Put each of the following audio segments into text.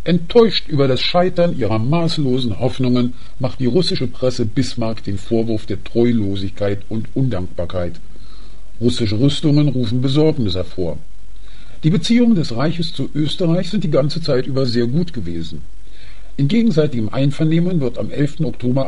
Enttäuscht über das Scheitern ihrer maßlosen Hoffnungen macht die russische Presse Bismarck den Vorwurf der Treulosigkeit und Undankbarkeit. Russische Rüstungen rufen Besorgnis hervor. Die Beziehungen des Reiches zu Österreich sind die ganze Zeit über sehr gut gewesen. In gegenseitigem Einvernehmen wird am 11. Oktober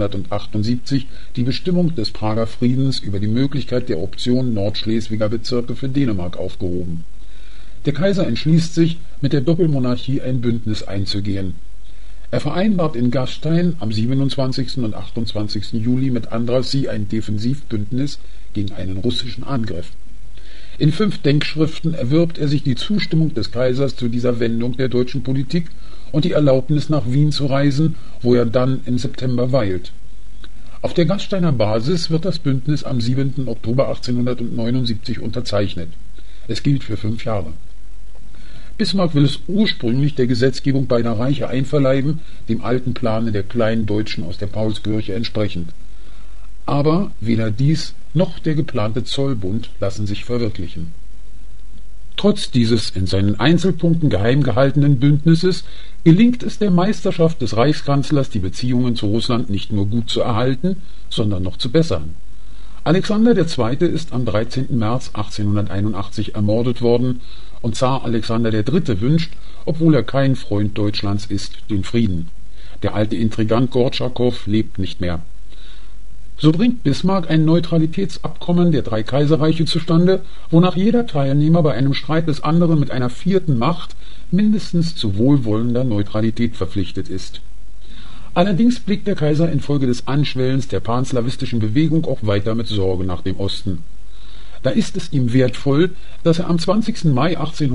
1878 die Bestimmung des Prager Friedens über die Möglichkeit der Option Nordschleswiger Bezirke für Dänemark aufgehoben. Der Kaiser entschließt sich, mit der Doppelmonarchie ein Bündnis einzugehen. Er vereinbart in Gastein am 27. und 28. Juli mit Andrassy ein Defensivbündnis gegen einen russischen Angriff. In 5 Denkschriften erwirbt er sich die Zustimmung des Kaisers zu dieser Wendung der deutschen Politik und die Erlaubnis, nach Wien zu reisen, wo er dann im September weilt. Auf der Gasteiner Basis wird das Bündnis am 7. Oktober 1879 unterzeichnet. Es gilt für 5 Jahre. Bismarck will es ursprünglich der Gesetzgebung beider Reiche einverleiben, dem alten Plane der kleinen Deutschen aus der Paulskirche entsprechend. Aber weder dies noch der geplante Zollbund lassen sich verwirklichen. Trotz dieses in seinen Einzelpunkten geheim gehaltenen Bündnisses gelingt es der Meisterschaft des Reichskanzlers, die Beziehungen zu Russland nicht nur gut zu erhalten, sondern noch zu bessern. Alexander II. Ist am 13. März 1881 ermordet worden und Zar Alexander III. Wünscht, obwohl er kein Freund Deutschlands ist, den Frieden. Der alte Intrigant Gortschakow lebt nicht mehr. So bringt Bismarck ein Neutralitätsabkommen der 3 Kaiserreiche zustande, wonach jeder Teilnehmer bei einem Streit des anderen mit einer 4. Macht mindestens zu wohlwollender Neutralität verpflichtet ist. Allerdings blickt der Kaiser infolge des Anschwellens der panslawistischen Bewegung auch weiter mit Sorge nach dem Osten. Da ist es ihm wertvoll, dass er am 20. Mai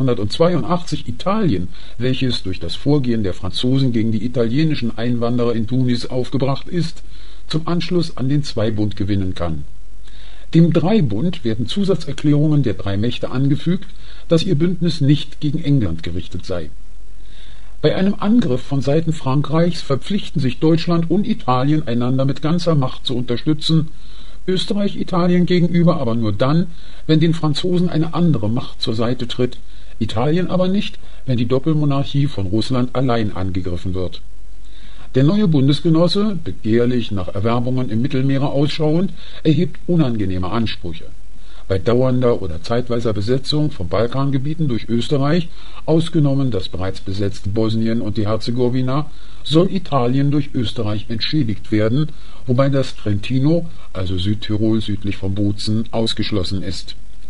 1882 Italien, welches durch das Vorgehen der Franzosen gegen die italienischen Einwanderer in Tunis aufgebracht ist, zum Anschluss an den Zweibund gewinnen kann. Dem Dreibund werden Zusatzerklärungen der 3 Mächte angefügt, dass ihr Bündnis nicht gegen England gerichtet sei. Bei einem Angriff von Seiten Frankreichs verpflichten sich Deutschland und Italien, einander mit ganzer Macht zu unterstützen, Österreich Italien gegenüber aber nur dann, wenn den Franzosen eine andere Macht zur Seite tritt, Italien aber nicht, wenn die Doppelmonarchie von Russland allein angegriffen wird. Der neue Bundesgenosse, begehrlich nach Erwerbungen im Mittelmeere ausschauend, erhebt unangenehme Ansprüche. Bei dauernder oder zeitweiser Besetzung von Balkangebieten durch Österreich, ausgenommen das bereits besetzte Bosnien und die Herzegowina, soll Italien durch Österreich entschädigt werden, wobei das Trentino, also Südtirol südlich von Bozen, ausgeschlossen ist.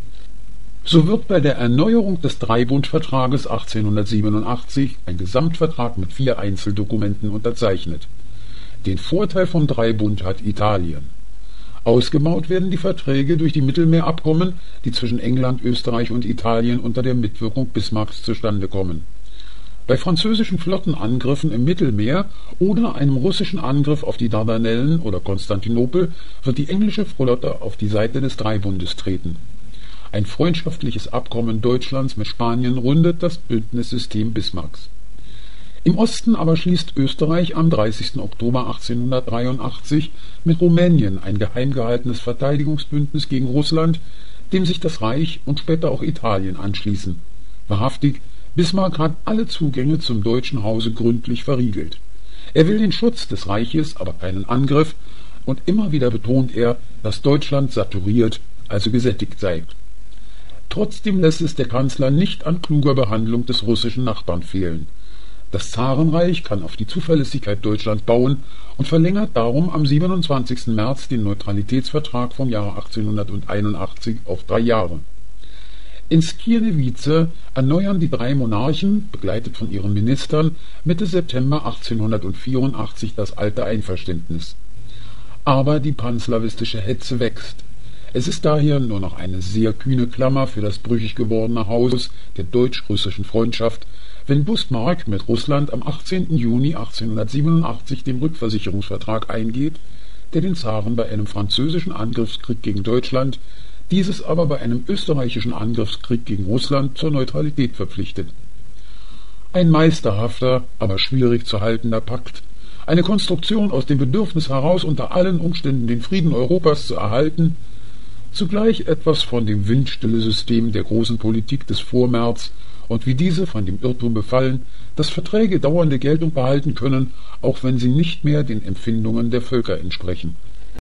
So wird bei der Erneuerung des Dreibundvertrages 1887 ein Gesamtvertrag mit 4 Einzeldokumenten unterzeichnet. Den Vorteil vom Dreibund hat Italien. Ausgebaut werden die Verträge durch die Mittelmeerabkommen, die zwischen England, Österreich und Italien unter der Mitwirkung Bismarcks zustande kommen. Bei französischen Flottenangriffen im Mittelmeer oder einem russischen Angriff auf die Dardanellen oder Konstantinopel wird die englische Flotte auf die Seite des Dreibundes treten. Ein freundschaftliches Abkommen Deutschlands mit Spanien rundet das Bündnissystem Bismarcks. Im Osten aber schließt Österreich am 30. Oktober 1883 mit Rumänien ein geheim gehaltenes Verteidigungsbündnis gegen Russland, dem sich das Reich und später auch Italien anschließen. Wahrhaftig, Bismarck hat alle Zugänge zum deutschen Hause gründlich verriegelt. Er will den Schutz des Reiches, aber keinen Angriff, und immer wieder betont er, dass Deutschland saturiert, also gesättigt sei. Trotzdem lässt es der Kanzler nicht an kluger Behandlung des russischen Nachbarn fehlen. Das Zarenreich kann auf die Zuverlässigkeit Deutschlands bauen und verlängert darum am 27. März den Neutralitätsvertrag vom Jahre 1881 auf 3 Jahre. In Skierniewice erneuern die 3 Monarchen, begleitet von ihren Ministern, Mitte September 1884 das alte Einverständnis. Aber die panslawistische Hetze wächst. Es ist daher nur noch eine sehr kühne Klammer für das brüchig gewordene Haus der deutsch-russischen Freundschaft, wenn Bismarck mit Russland am 18. Juni 1887 den Rückversicherungsvertrag eingeht, der den Zaren bei einem französischen Angriffskrieg gegen Deutschland, dieses aber bei einem österreichischen Angriffskrieg gegen Russland zur Neutralität verpflichtet. Ein meisterhafter, aber schwierig zu haltender Pakt, eine Konstruktion aus dem Bedürfnis heraus, unter allen Umständen den Frieden Europas zu erhalten, zugleich etwas von dem Windstille-System der großen Politik des Vormärz und wie diese von dem Irrtum befallen, dass Verträge dauernde Geltung behalten können, auch wenn sie nicht mehr den Empfindungen der Völker entsprechen.